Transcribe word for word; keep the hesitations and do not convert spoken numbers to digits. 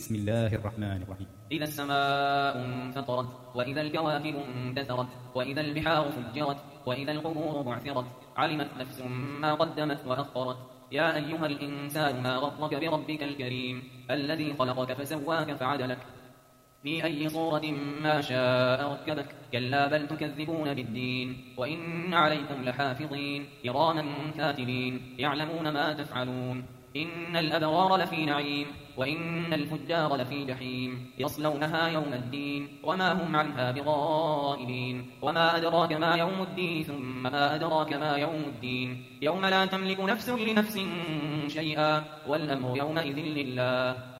بسم الله الرحمن الرحيم. إذا السماء انفطرت، وإذا الكواكب انتثرت، وإذا البحار فجرت، وإذا القبور بعثرت، علمت نفس ما قدمت وأخرت. يا أيها الإنسان ما غرك بربك الكريم الذي خلقك فسواك فعدلك في أي صورة ما شاء ركبك. كلا بل تكذبون بالدين، وإن عليكم لحافظين كراما كاتبين يعلمون ما تفعلون. إن الأبرار لفي نعيم، وإن الفجار لفي جحيم يصلونها يوم الدين وما هم عنها بغائبين. وما أدراك ما يوم الدين، ثم ما أدراك ما يوم الدين. يوم لا تملك نفس لنفس شيئا، والأمر يومئذ لله.